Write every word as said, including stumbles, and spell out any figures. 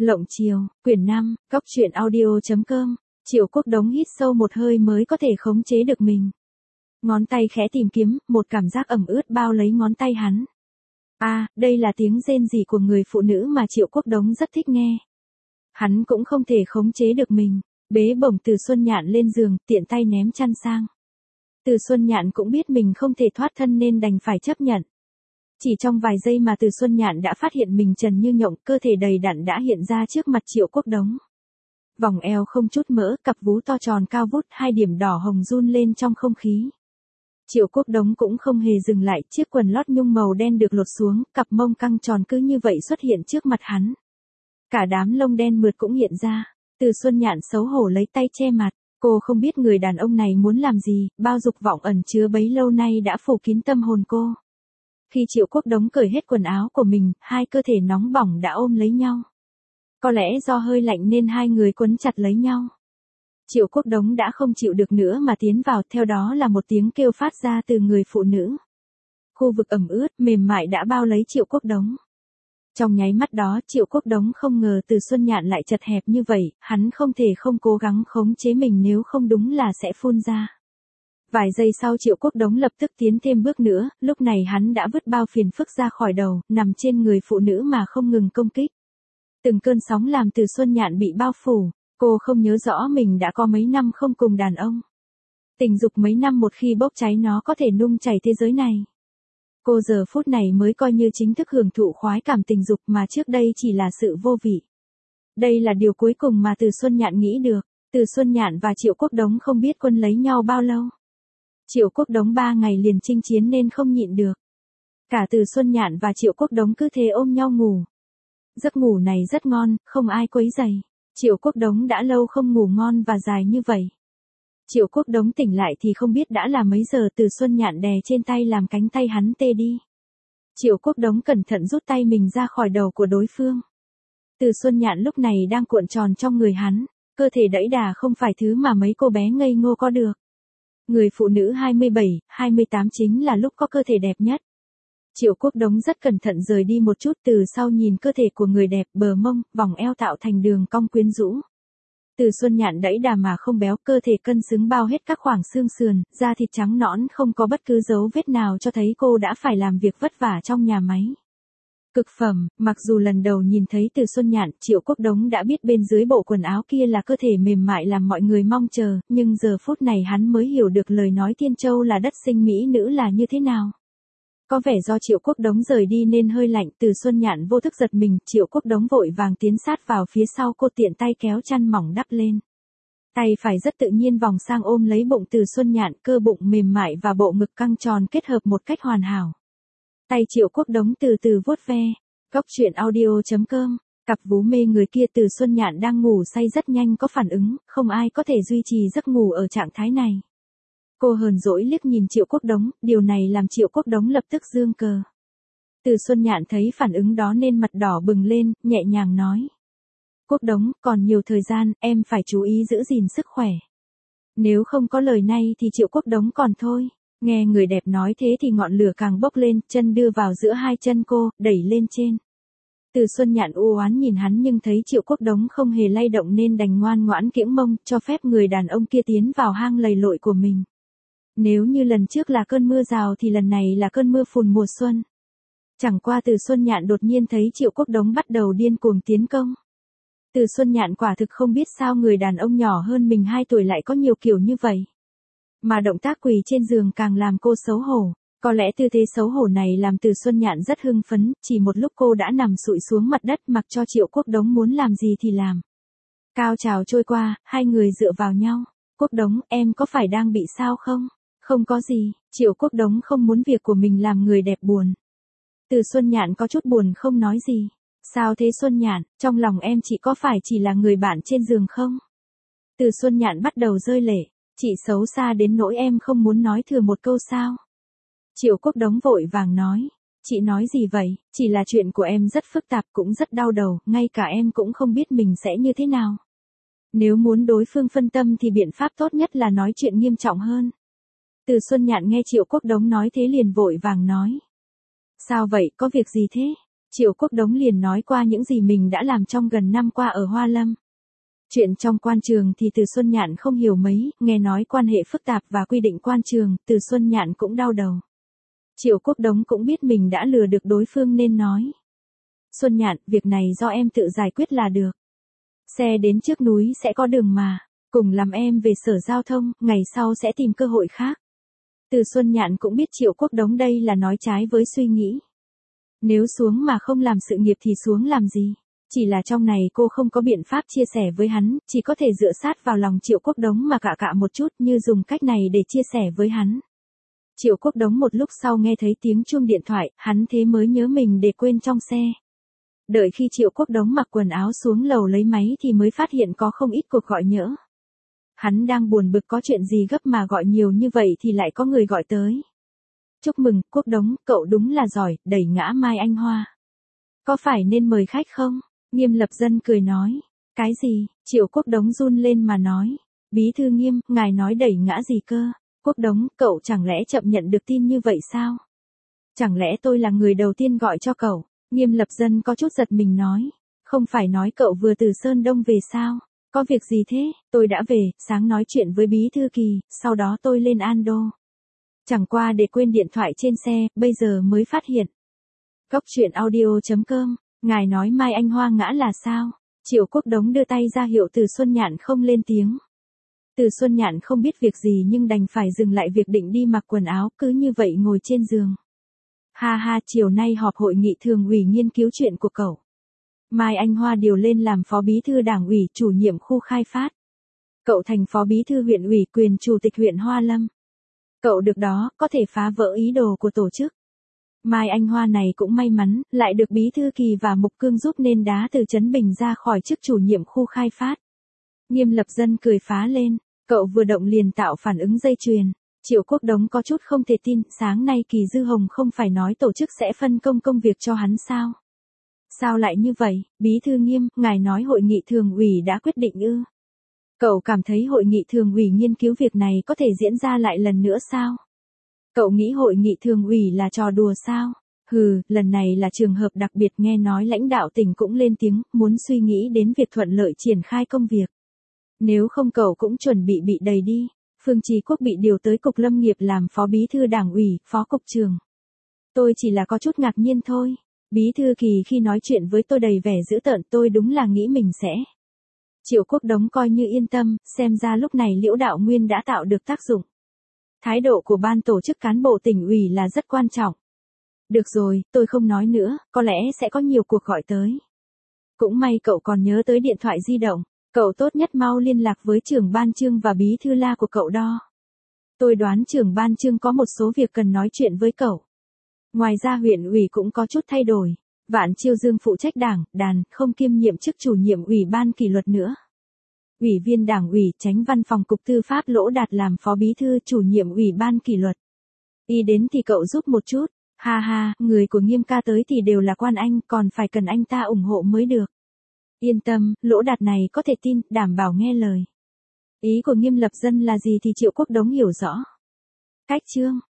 Lộng Chiều, quyển năm, Cóc truyện audio chấm com. Triệu Quốc Đống hít sâu một hơi mới có thể khống chế được mình. Ngón tay khẽ tìm kiếm, một cảm giác ẩm ướt bao lấy ngón tay hắn. À, đây là tiếng rên rỉ của người phụ nữ mà Triệu Quốc Đống rất thích nghe. Hắn cũng không thể khống chế được mình, bế bổng Từ Xuân Nhạn lên giường, tiện tay ném chăn sang. Từ Xuân Nhạn cũng biết mình không thể thoát thân nên đành phải chấp nhận. Chỉ trong vài giây mà Từ Xuân Nhạn đã phát hiện mình trần như nhộng, cơ thể đầy đặn đã hiện ra trước mặt Triệu Quốc Đống. Vòng eo không chút mỡ, cặp vú to tròn cao vút, hai điểm đỏ hồng run lên trong không khí. Triệu Quốc Đống cũng không hề dừng lại, chiếc quần lót nhung màu đen được lột xuống, cặp mông căng tròn cứ như vậy xuất hiện trước mặt hắn. Cả đám lông đen mượt cũng hiện ra. Từ Xuân Nhạn xấu hổ lấy tay che mặt, cô không biết người đàn ông này muốn làm gì, bao dục vọng ẩn chứa bấy lâu nay đã phủ kín tâm hồn cô. Khi Triệu Quốc Đống cởi hết quần áo của mình, hai cơ thể nóng bỏng đã ôm lấy nhau. Có lẽ do hơi lạnh nên hai người quấn chặt lấy nhau. Triệu Quốc Đống đã không chịu được nữa mà tiến vào, theo đó là một tiếng kêu phát ra từ người phụ nữ. Khu vực ẩm ướt, mềm mại đã bao lấy Triệu Quốc Đống. Trong nháy mắt đó, Triệu Quốc Đống không ngờ Từ Xuân Nhạn lại chật hẹp như vậy, hắn không thể không cố gắng khống chế mình, nếu không đúng là sẽ phun ra. Vài giây sau Triệu Quốc Đống lập tức tiến thêm bước nữa, lúc này hắn đã vứt bao phiền phức ra khỏi đầu, nằm trên người phụ nữ mà không ngừng công kích. Từng cơn sóng làm Từ Xuân Nhạn bị bao phủ, cô không nhớ rõ mình đã có mấy năm không cùng đàn ông. Tình dục mấy năm một khi bốc cháy nó có thể nung chảy thế giới này. Cô giờ phút này mới coi như chính thức hưởng thụ khoái cảm tình dục mà trước đây chỉ là sự vô vị. Đây là điều cuối cùng mà Từ Xuân Nhạn nghĩ được. Từ Xuân Nhạn và Triệu Quốc Đống không biết quân lấy nhau bao lâu. Triệu Quốc Đống ba ngày liền chinh chiến nên không nhịn được. Cả Từ Xuân Nhạn và Triệu Quốc Đống cứ thế ôm nhau ngủ. Giấc ngủ này rất ngon, không ai quấy rầy. Triệu Quốc Đống đã lâu không ngủ ngon và dài như vậy. Triệu Quốc Đống tỉnh lại thì không biết đã là mấy giờ. Từ Xuân Nhạn đè trên tay làm cánh tay hắn tê đi. Triệu Quốc Đống cẩn thận rút tay mình ra khỏi đầu của đối phương. Từ Xuân Nhạn lúc này đang cuộn tròn trong người hắn, cơ thể đẫy đà không phải thứ mà mấy cô bé ngây ngô có được. Người phụ nữ hai mươi bảy, hai mươi tám chính là lúc có cơ thể đẹp nhất. Triệu Quốc Đống rất cẩn thận rời đi một chút, từ sau nhìn cơ thể của người đẹp, bờ mông, vòng eo tạo thành đường cong quyến rũ. Từ Xuân Nhạn đẫy đà mà không béo, cơ thể cân xứng bao hết các khoảng xương sườn, da thịt trắng nõn không có bất cứ dấu vết nào cho thấy cô đã phải làm việc vất vả trong nhà máy. Cực phẩm, mặc dù lần đầu nhìn thấy Từ Xuân Nhạn, Triệu Quốc Đống đã biết bên dưới bộ quần áo kia là cơ thể mềm mại làm mọi người mong chờ, nhưng giờ phút này hắn mới hiểu được lời nói Thiên Châu là đất sinh mỹ nữ là như thế nào. Có vẻ do Triệu Quốc Đống rời đi nên hơi lạnh, Từ Xuân Nhạn vô thức giật mình, Triệu Quốc Đống vội vàng tiến sát vào phía sau cô, tiện tay kéo chăn mỏng đắp lên. Tay phải rất tự nhiên vòng sang ôm lấy bụng Từ Xuân Nhạn, cơ bụng mềm mại và bộ ngực căng tròn kết hợp một cách hoàn hảo. Tay Triệu Quốc Đống từ từ vuốt ve. Cóc truyện audio chấm com. Cặp vú mê người kia. Từ Xuân Nhạn đang ngủ say rất nhanh có phản ứng, không ai có thể duy trì giấc ngủ ở trạng thái này. Cô hờn dỗi liếc nhìn Triệu Quốc Đống, điều này làm Triệu Quốc Đống lập tức giương cờ. Từ Xuân Nhạn thấy phản ứng đó nên mặt đỏ bừng lên, nhẹ nhàng nói. Quốc Đống, còn nhiều thời gian, em phải chú ý giữ gìn sức khỏe. Nếu không có lời này thì Triệu Quốc Đống còn thôi. Nghe người đẹp nói thế thì ngọn lửa càng bốc lên, chân đưa vào giữa hai chân cô, đẩy lên trên. Từ Xuân Nhạn u oán nhìn hắn nhưng thấy Triệu Quốc Đống không hề lay động nên đành ngoan ngoãn kiễng mông, cho phép người đàn ông kia tiến vào hang lầy lội của mình. Nếu như lần trước là cơn mưa rào thì lần này là cơn mưa phùn mùa xuân. Chẳng qua Từ Xuân Nhạn đột nhiên thấy Triệu Quốc Đống bắt đầu điên cuồng tiến công. Từ Xuân Nhạn quả thực không biết sao người đàn ông nhỏ hơn mình hai tuổi lại có nhiều kiểu như vậy. Mà động tác quỳ trên giường càng làm cô xấu hổ. Có lẽ tư thế xấu hổ này làm Từ Xuân Nhạn rất hưng phấn, chỉ một lúc cô đã nằm sụi xuống mặt đất mặc cho Triệu Quốc Đống muốn làm gì thì làm. Cao trào trôi qua, hai người dựa vào nhau. Quốc Đống, em có phải đang bị sao không? Không có gì, Triệu Quốc Đống không muốn việc của mình làm người đẹp buồn. Từ Xuân Nhạn có chút buồn không nói gì. Sao thế Xuân Nhạn, trong lòng em chị có phải chỉ là người bạn trên giường không? Từ Xuân Nhạn bắt đầu rơi lệ. Chị xấu xa đến nỗi em không muốn nói thừa một câu sao? Triệu Quốc Đống vội vàng nói. Chị nói gì vậy, chỉ là chuyện của em rất phức tạp cũng rất đau đầu, ngay cả em cũng không biết mình sẽ như thế nào. Nếu muốn đối phương phân tâm thì biện pháp tốt nhất là nói chuyện nghiêm trọng hơn. Từ Xuân Nhạn nghe Triệu Quốc Đống nói thế liền vội vàng nói. Sao vậy, có việc gì thế? Triệu Quốc Đống liền nói qua những gì mình đã làm trong gần năm qua ở Hoa Lâm. Chuyện trong quan trường thì Từ Xuân Nhạn không hiểu mấy, nghe nói quan hệ phức tạp và quy định quan trường, Từ Xuân Nhạn cũng đau đầu. Triệu Quốc Đống cũng biết mình đã lừa được đối phương nên nói. Xuân Nhạn, việc này do em tự giải quyết là được. Xe đến trước núi sẽ có đường mà, cùng làm em về sở giao thông, ngày sau sẽ tìm cơ hội khác. Từ Xuân Nhạn cũng biết Triệu Quốc Đống đây là nói trái với suy nghĩ. Nếu xuống mà không làm sự nghiệp thì xuống làm gì? Chỉ là trong này cô không có biện pháp chia sẻ với hắn, chỉ có thể dựa sát vào lòng Triệu Quốc Đống mà cạ cạ một chút như dùng cách này để chia sẻ với hắn. Triệu Quốc Đống một lúc sau nghe thấy tiếng chuông điện thoại, hắn thế mới nhớ mình để quên trong xe. Đợi khi Triệu Quốc Đống mặc quần áo xuống lầu lấy máy thì mới phát hiện có không ít cuộc gọi nhỡ. Hắn đang buồn bực có chuyện gì gấp mà gọi nhiều như vậy thì lại có người gọi tới. Chúc mừng, Quốc Đống, cậu đúng là giỏi, đẩy ngã Mai Anh Hoa. Có phải nên mời khách không? Nghiêm Lập Dân cười nói. Cái gì? Triệu Quốc Đống run lên mà nói. Bí thư Nghiêm, ngài nói đẩy ngã gì cơ? Quốc Đống, cậu chẳng lẽ chậm nhận được tin như vậy sao? Chẳng lẽ tôi là người đầu tiên gọi cho cậu? Nghiêm Lập Dân có chút giật mình nói. Không phải nói cậu vừa từ Sơn Đông về sao? Có việc gì thế? Tôi đã về, sáng nói chuyện với Bí thư Kỳ, sau đó tôi lên An Đô. Chẳng qua để quên điện thoại trên xe, bây giờ mới phát hiện. Góc truyện audio chấm com, ngài nói Mai Anh Hoa ngã là sao? Triệu Quốc Đống đưa tay ra hiệu Từ Xuân Nhạn không lên tiếng. Từ Xuân Nhạn không biết việc gì nhưng đành phải dừng lại việc định đi mặc quần áo, cứ như vậy ngồi trên giường. Ha ha, chiều nay họp hội nghị thường ủy nghiên cứu chuyện của cậu. Mai Anh Hoa điều lên làm phó bí thư đảng ủy, chủ nhiệm khu khai phát. Cậu thành phó bí thư huyện ủy, quyền chủ tịch huyện Hoa Lâm. Cậu được đó, có thể phá vỡ ý đồ của tổ chức. Mai Anh Hoa này cũng may mắn, lại được Bí thư Kỳ và Mục Cương giúp nên đá từ Trấn Bình ra khỏi chức chủ nhiệm khu khai phát. Nghiêm Lập Dân cười phá lên, cậu vừa động liền tạo phản ứng dây chuyền. Triệu Quốc Đống có chút không thể tin, sáng nay Kỳ Dư Hồng không phải nói tổ chức sẽ phân công công việc cho hắn sao? Sao lại như vậy? Bí thư Nghiêm, ngài nói hội nghị thường ủy đã quyết định ư? Cậu cảm thấy hội nghị thường ủy nghiên cứu việc này có thể diễn ra lại lần nữa sao? Cậu nghĩ hội nghị thường ủy là trò đùa sao? Hừ, lần này là trường hợp đặc biệt, nghe nói lãnh đạo tỉnh cũng lên tiếng, muốn suy nghĩ đến việc thuận lợi triển khai công việc. Nếu không cậu cũng chuẩn bị bị đầy đi. Phương Chí Quốc bị điều tới Cục Lâm nghiệp làm phó bí thư đảng ủy, phó cục trưởng. Tôi chỉ là có chút ngạc nhiên thôi. Bí thư Kỳ khi nói chuyện với tôi đầy vẻ dữ tợn, tôi đúng là nghĩ mình sẽ. Triệu Quốc Đống coi như yên tâm, xem ra lúc này Liễu Đạo Nguyên đã tạo được tác dụng. Thái độ của ban tổ chức cán bộ tỉnh ủy là rất quan trọng. Được rồi, tôi không nói nữa, có lẽ sẽ có nhiều cuộc gọi tới. Cũng may cậu còn nhớ tới điện thoại di động, cậu tốt nhất mau liên lạc với trưởng ban Trương và bí thư La của cậu đó. Tôi đoán trưởng ban Trương có một số việc cần nói chuyện với cậu. Ngoài ra huyện ủy cũng có chút thay đổi. Vạn Chiêu Dương phụ trách đảng, đàn, không kiêm nhiệm chức chủ nhiệm ủy ban kỷ luật nữa. Ủy viên đảng ủy, tránh văn phòng cục tư pháp Lỗ Đạt làm phó bí thư chủ nhiệm ủy ban kỷ luật. Y đến thì cậu giúp một chút. Ha ha, người của Nghiêm ca tới thì đều là quan anh, còn phải cần anh ta ủng hộ mới được. Yên tâm, Lỗ Đạt này có thể tin, đảm bảo nghe lời. Ý của Nghiêm Lập Dân là gì thì Triệu Quốc Đống hiểu rõ. Cách chương